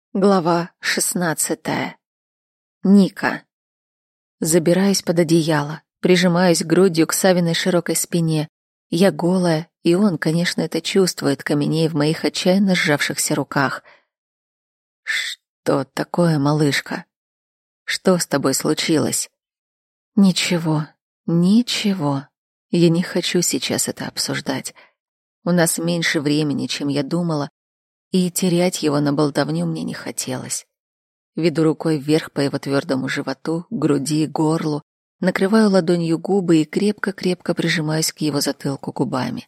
Глава 16. Ника. Забираюсь под одеяло, прижимаюсь грудью к Савиной широкой спине. Я голая, и он, конечно, это чувствует, каменея в моих отчаянно сжавшихся руках. «Что такое, малышка? Что с тобой случилось?» «Ничего, ничего. Я не хочу сейчас это обсуждать. У нас меньше времени, чем я думала, и терять его на болтовню мне не хотелось. Веду рукой вверх по его твердому животу, груди, горлу, накрываю ладонью губы и крепко-крепко прижимаюсь к его затылку губами.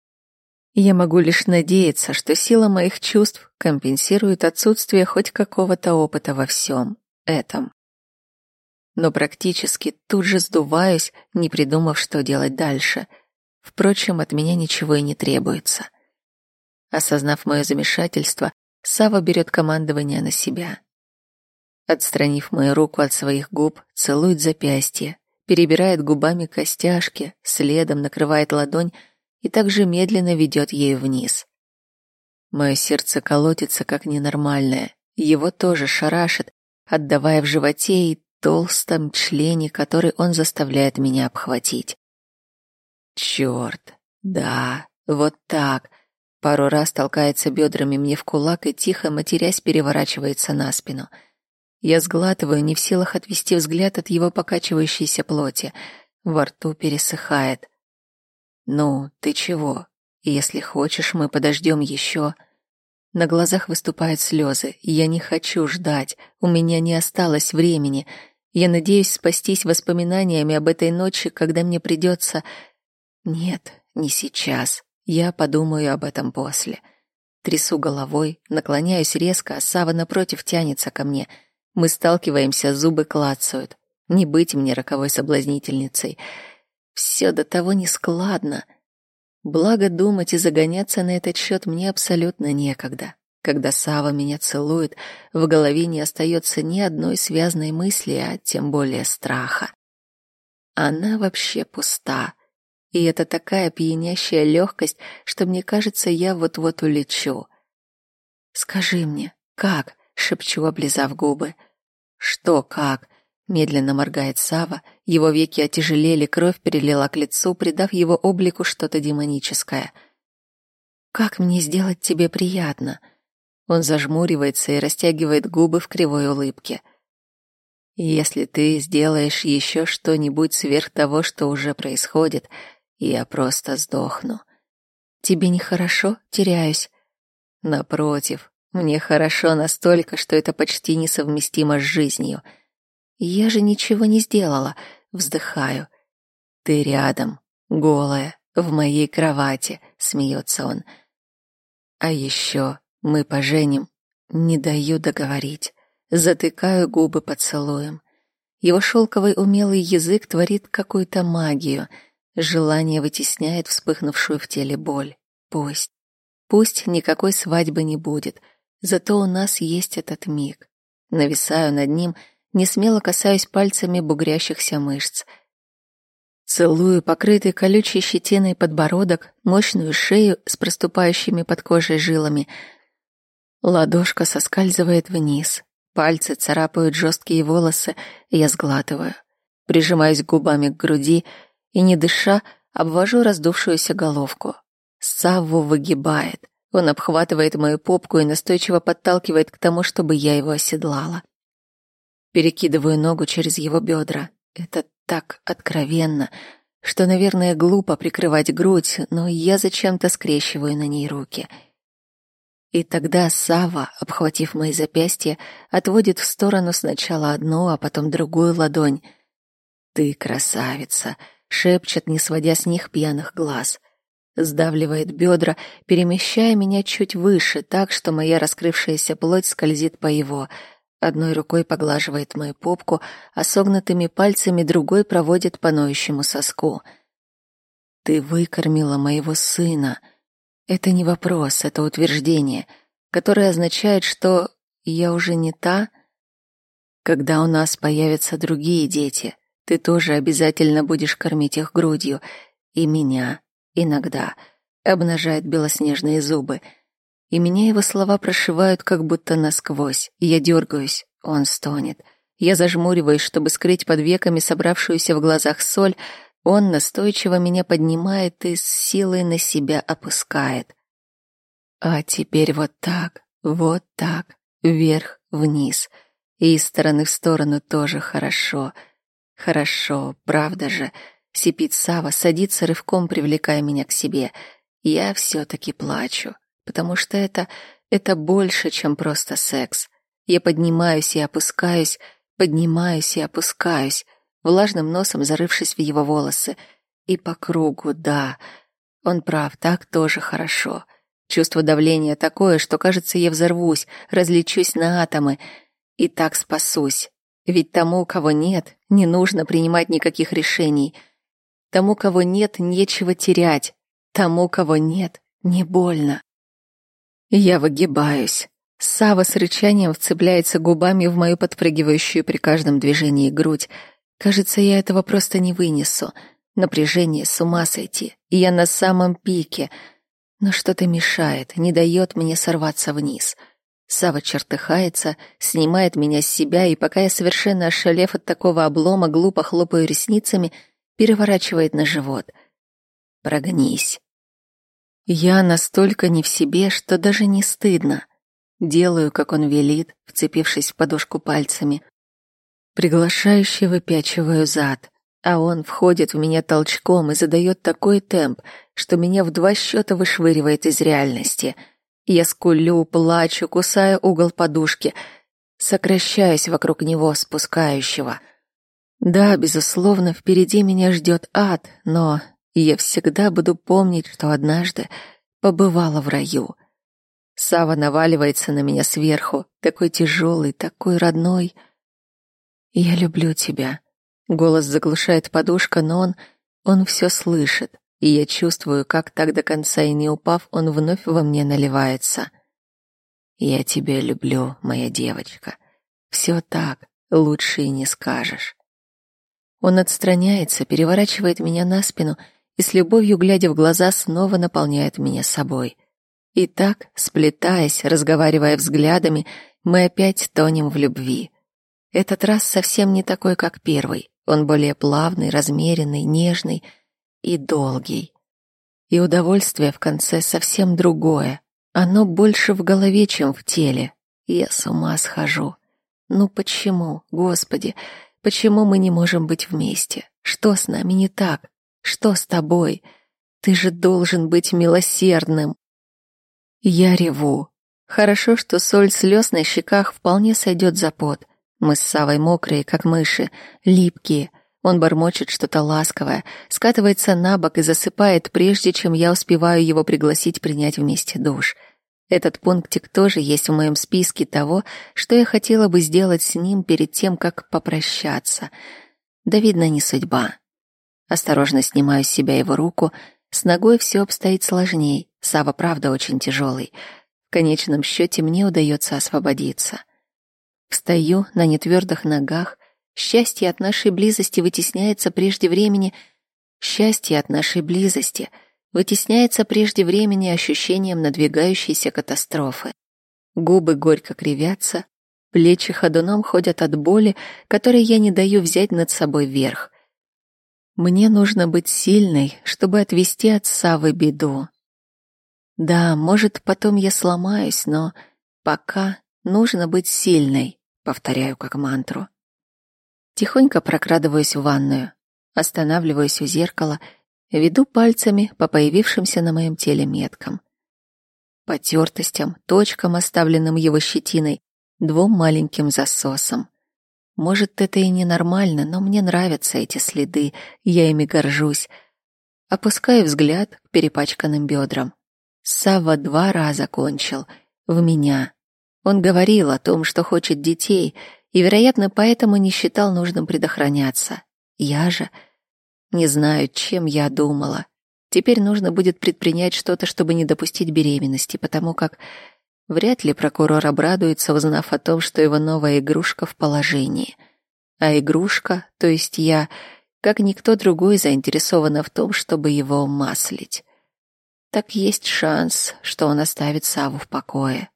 Я могу лишь надеяться, что сила моих чувств компенсирует отсутствие хоть какого-то опыта во всем этом. Но практически тут же сдуваюсь, не придумав, что делать дальше. Впрочем, от меня ничего и не требуется. Осознав мое замешательство, Сава берет командование на себя. Отстранив мою руку от своих губ, целует запястье, перебирает губами костяшки, следом накрывает ладонь и также медленно ведет ею вниз. Мое сердце колотится как ненормальное, его тоже шарашит, отдавая в животе и толстом члене, который он заставляет меня обхватить. Черт, да, вот так. Пару раз толкается бедрами мне в кулак и, тихо матерясь, переворачивается на спину. Я сглатываю, не в силах отвести взгляд от его покачивающейся плоти. Во рту пересыхает. «Ну, ты чего? Если хочешь, мы подождем еще». На глазах выступают слезы. Я не хочу ждать. У меня не осталось времени. Я надеюсь спастись воспоминаниями об этой ночи, когда мне придется... Нет, не сейчас. Я подумаю об этом после. Трясу головой, наклоняюсь резко, а Сава напротив тянется ко мне. Мы сталкиваемся, зубы клацают. Не быть мне роковой соблазнительницей. Все до того нескладно. Благо думать и загоняться на этот счет мне абсолютно некогда. Когда Сава меня целует, в голове не остается ни одной связной мысли, а тем более страха. Она вообще пуста. И это такая пьянящая легкость, что мне кажется, я вот-вот улечу. «Скажи мне, как?» — шепчу, облизав губы. «Что как?» — медленно моргает Сава, его веки отяжелели, кровь перелила к лицу, придав его облику что-то демоническое. «Как мне сделать тебе приятно?» Он зажмуривается и растягивает губы в кривой улыбке. «Если ты сделаешь еще что-нибудь сверх того, что уже происходит, я просто сдохну. Тебе нехорошо? Теряюсь. Напротив, мне хорошо настолько, что это почти несовместимо с жизнью. Я же ничего не сделала. Вздыхаю. Ты рядом, голая, в моей кровати, смеется он. А еще мы поженим. Не даю договорить. Затыкаю губы поцелуем. Его шелковый умелый язык творит какую-то магию. Желание вытесняет вспыхнувшую в теле боль. Пусть никакой свадьбы не будет, зато у нас есть этот миг. Нависаю над ним, несмело касаюсь пальцами бугрящихся мышц. Целую покрытый колючей щетиной подбородок, мощную шею с проступающими под кожей жилами. Ладошка соскальзывает вниз, пальцы царапают жесткие волосы, я сглатываю. Прижимаюсь губами к груди и, не дыша, обвожу раздувшуюся головку. Савву выгибает. Он обхватывает мою попку и настойчиво подталкивает к тому, чтобы я его оседлала. Перекидываю ногу через его бедра. Это так откровенно, что, наверное, глупо прикрывать грудь, но я зачем-то скрещиваю на ней руки. И тогда Савва, обхватив мои запястья, отводит в сторону сначала одну, а потом другую ладонь. «Ты красавица!» — шепчет, не сводя с них пьяных глаз. Сдавливает бедра, перемещая меня чуть выше, так что моя раскрывшаяся плоть скользит по его. Одной рукой поглаживает мою попку, а согнутыми пальцами другой проводит по ноющему соску. «Ты выкормила моего сына». Это не вопрос, это утверждение, которое означает, что я уже не та. Когда у нас появятся другие дети, ты тоже обязательно будешь кормить их грудью. И меня иногда обнажает белоснежные зубы. и меня его слова прошивают как будто насквозь. Я дергаюсь, он стонет. Я зажмуриваюсь, чтобы скрыть под веками собравшуюся в глазах соль. Он настойчиво меня поднимает и с силой на себя опускает. А теперь вот так, вверх-вниз. И из стороны в сторону тоже хорошо. Хорошо, правда же. Сипит Сава, садится рывком, привлекая меня к себе. Я все-таки плачу, потому что это больше, чем просто секс. Я поднимаюсь и опускаюсь, влажным носом зарывшись в его волосы. И по кругу, да. Он прав, так тоже хорошо. Чувство давления такое, что, кажется, я взорвусь, разлечусь на атомы. И так спасусь. Ведь тому, кого нет, не нужно принимать никаких решений. Тому, кого нет, нечего терять. Тому, кого нет, не больно. Я выгибаюсь. Сава с рычанием вцепляется губами в мою подпрыгивающую при каждом движении грудь. Кажется, я этого просто не вынесу. Напряжение, с ума сойти. И я на самом пике. Но что-то мешает, не дает мне сорваться вниз. Сава чертыхается, снимает меня с себя, и пока я, совершенно ошалев от такого облома, глупо хлопаю ресницами, переворачивает на живот. Прогнись. Я настолько не в себе, что даже не стыдно. Делаю, как он велит, вцепившись в подушку пальцами. Приглашающе выпячиваю зад, а он входит в меня толчком и задает такой темп, что меня в 2 счета вышвыривает из реальности. Я скулю, плачу, кусаю угол подушки, сокращаюсь вокруг него, спускающего. Да, безусловно, впереди меня ждет ад, но я всегда буду помнить, что однажды побывала в раю. Сава наваливается на меня сверху, такой тяжелый, такой родной. «Я люблю тебя». Голос заглушает подушка, но он все слышит, и я чувствую, как так до конца и не упав, он вновь во мне наливается. «Я тебя люблю, моя девочка. Все так, лучше и не скажешь». Он отстраняется, переворачивает меня на спину и с любовью, глядя в глаза, снова наполняет меня собой. И так, сплетаясь, разговаривая взглядами, мы опять тонем в любви. Этот раз совсем не такой, как первый. Он более плавный, размеренный, нежный и долгий. И удовольствие в конце совсем другое. Оно больше в голове, чем в теле. Я с ума схожу. Ну почему, Господи, почему мы не можем быть вместе? Что с нами не так? Что с тобой? Ты же должен быть милосердным. Я реву. Хорошо, что соль слез на щеках вполне сойдет за пот. Мы с Савой мокрые, как мыши, липкие. Он бормочет что-то ласковое, скатывается на бок и засыпает, прежде чем я успеваю его пригласить принять вместе душ. Этот пунктик тоже есть в моем списке того, что я хотела бы сделать с ним перед тем, как попрощаться. Да, видно, не судьба. Осторожно снимаю с себя его руку. С ногой все обстоит сложней. Сава, правда, очень тяжелый. В конечном счете мне удается освободиться. Встаю на нетвердых ногах. Счастье от нашей близости вытесняется прежде времени. Счастье от нашей близости вытесняется прежде времени ощущением надвигающейся катастрофы. Губы горько кривятся, плечи ходуном ходят от боли, которой я не даю взять над собой верх. Мне нужно быть сильной, чтобы отвести от Савы беду. Да, может, потом я сломаюсь, но пока нужно быть сильной. Повторяю как мантру. Тихонько прокрадываюсь в ванную, останавливаюсь у зеркала, веду пальцами по появившимся на моем теле меткам. Потертостям, точкам, оставленным его щетиной, 2 маленьким засосам. Может, это и ненормально, но мне нравятся эти следы, я ими горжусь. Опускаю взгляд к перепачканным бедрам. Савва 2 раза кончил. В меня. Он говорил о том, что хочет детей, и, вероятно, поэтому не считал нужным предохраняться. Я же не знаю, чем я думала. Теперь нужно будет предпринять что-то, чтобы не допустить беременности, потому как вряд ли прокурор обрадуется, узнав о том, что его новая игрушка в положении. А игрушка, то есть я, как никто другой, заинтересована в том, чтобы его маслить. так есть шанс, что он оставит Савву в покое.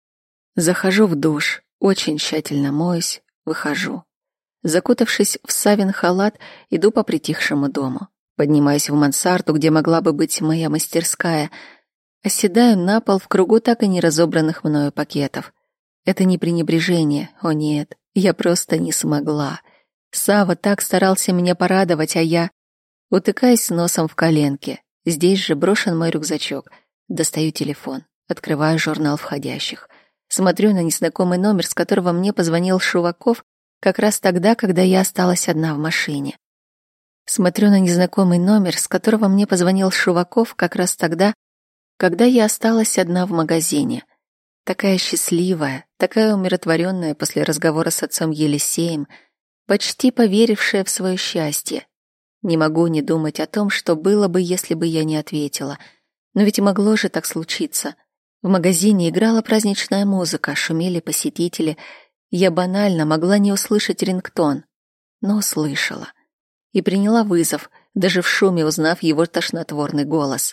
Захожу в душ, очень тщательно моюсь, выхожу. Закутавшись в Савин халат, иду по притихшему дому. Поднимаюсь в мансарду, где могла бы быть моя мастерская. Оседаю на пол в кругу так и не разобранных мною пакетов. Это не пренебрежение, о нет, я просто не смогла. Савва так старался меня порадовать, а я утыкаюсь носом в коленки. Здесь же брошен мой рюкзачок. Достаю телефон, открываю журнал входящих. Смотрю на незнакомый номер, с которого мне позвонил Шуваков как раз тогда, когда я осталась одна в машине. Смотрю на незнакомый номер, с которого мне позвонил Шуваков как раз тогда, когда я осталась одна в магазине. Такая счастливая, такая умиротворенная после разговора с отцом Елисеем, почти поверившая в свое счастье. Не могу не думать о том, что было бы, если бы я не ответила. Но ведь могло же так случиться. В магазине играла праздничная музыка, шумели посетители. Я банально могла не услышать рингтон, но услышала. И приняла вызов, даже в шуме узнав его тошнотворный голос.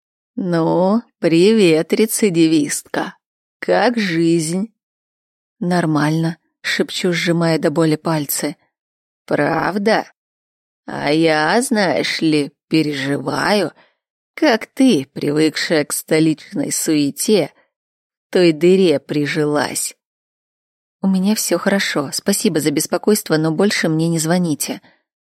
«Ну, привет, рецидивистка. Как жизнь?» «Нормально», — шепчу, сжимая до боли пальцы. «Правда? А я, знаешь ли, переживаю, как ты, привыкшая к столичной суете, той дыре прижилась». «У меня все хорошо, спасибо за беспокойство, но больше мне не звоните».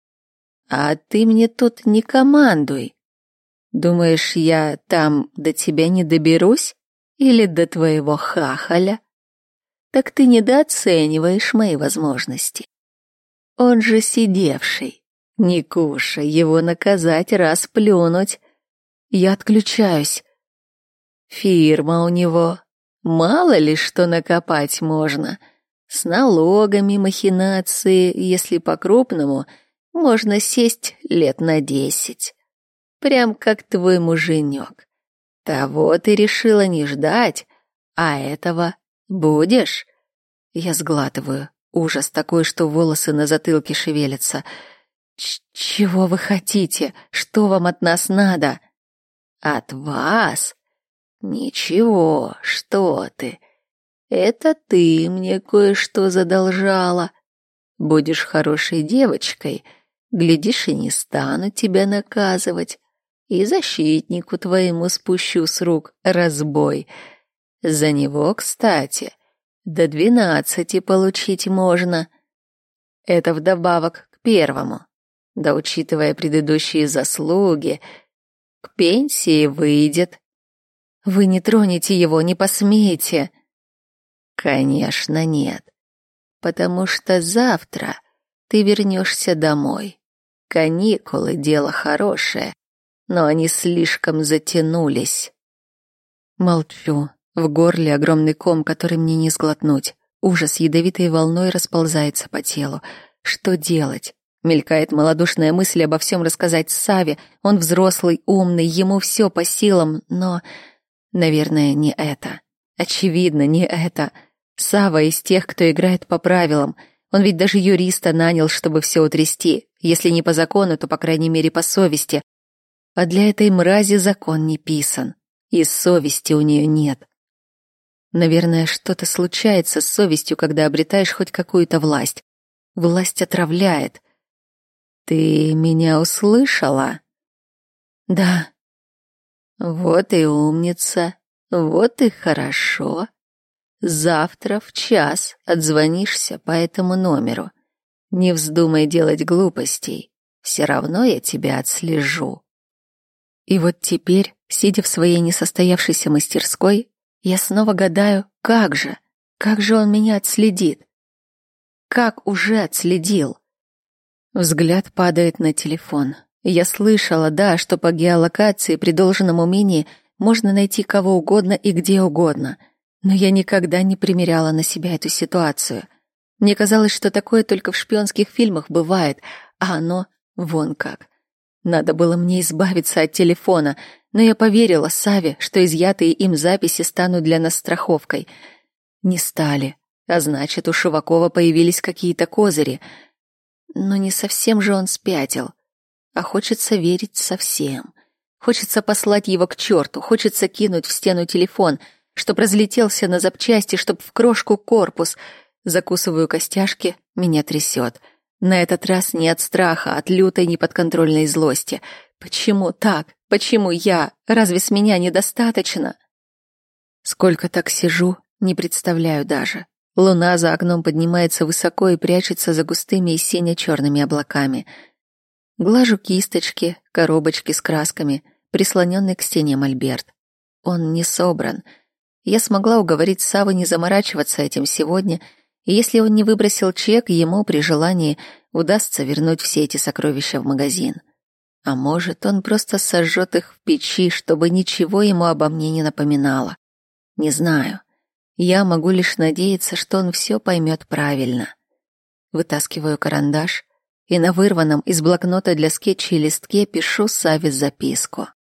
«А ты мне тут не командуй. Думаешь, я там до тебя не доберусь? Или до твоего хахаля? Так ты недооцениваешь мои возможности. Он же сидевший. Не кушай, его наказать, раз плюнуть. Я отключаюсь. Фирма у него. Мало ли что накопать можно. С налогами, махинации, если по-крупному, можно сесть лет на 10. Прям как твой муженек. Того ты решила не ждать, а этого будешь? Я сглатываю. Ужас такой, что волосы на затылке шевелятся. Чего вы хотите? Что вам от нас надо? От вас? Ничего, что ты. Это ты мне кое-что задолжала. Будешь хорошей девочкой, глядишь, и не стану тебя наказывать. И защитнику твоему спущу с рук разбой. За него, кстати, до 12 получить можно. Это вдобавок к первому. Да, учитывая предыдущие заслуги, к пенсии выйдет. Вы не тронете его, не посмеете. Конечно, нет. Потому что завтра ты вернешься домой. Каникулы — дело хорошее, но они слишком затянулись. Молчу. В горле огромный ком, который мне не сглотнуть. Ужас ядовитой волной расползается по телу. Что делать? Мелькает малодушная мысль обо всем рассказать Саве. Он взрослый, умный, ему все по силам, но... Наверное, не это. Очевидно, не это. Сава из тех, кто играет по правилам. Он ведь даже юриста нанял, чтобы все утрясти. Если не по закону, то, по крайней мере, по совести. А для этой мрази закон не писан. И совести у нее нет. Наверное, что-то случается с совестью, когда обретаешь хоть какую-то власть. Власть отравляет. Ты меня услышала? Да. Вот и умница. Вот и хорошо. Завтра в 1:00 отзвонишься по этому номеру. Не вздумай делать глупостей. Все равно я тебя отслежу. И вот теперь, сидя в своей несостоявшейся мастерской, я снова гадаю, как же он меня отследит? Как уже отследил? Взгляд падает на телефон. Я слышала, да, что по геолокации при должном умении можно найти кого угодно и где угодно. Но я никогда не примеряла на себя эту ситуацию. Мне казалось, что такое только в шпионских фильмах бывает, а оно вон как. Надо было мне избавиться от телефона, но я поверила Саве, что изъятые им записи станут для нас страховкой. Не стали, а значит, у Шувакова появились какие-то козыри. Но не совсем же он спятил, а хочется верить совсем. Хочется послать его к черту, хочется кинуть в стену телефон, чтоб разлетелся на запчасти, чтоб в крошку корпус. Закусываю костяшки, меня трясет. На этот раз не от страха, а от лютой неподконтрольной злости. Почему так? Почему я? Разве с меня недостаточно? Сколько так сижу, не представляю даже. Луна за окном поднимается высоко и прячется за густыми и сине-черными облаками. Глажу кисточки, коробочки с красками, прислоненный к стене мольберт. Он не собран. Я смогла уговорить Саву не заморачиваться этим сегодня, и если он не выбросил чек, ему при желании удастся вернуть все эти сокровища в магазин. А может, он просто сожжет их в печи, чтобы ничего ему обо мне не напоминало. Не знаю. Я могу лишь надеяться, что он все поймет правильно. Вытаскиваю карандаш и на вырванном из блокнота для скетчей листке пишу Саве записку.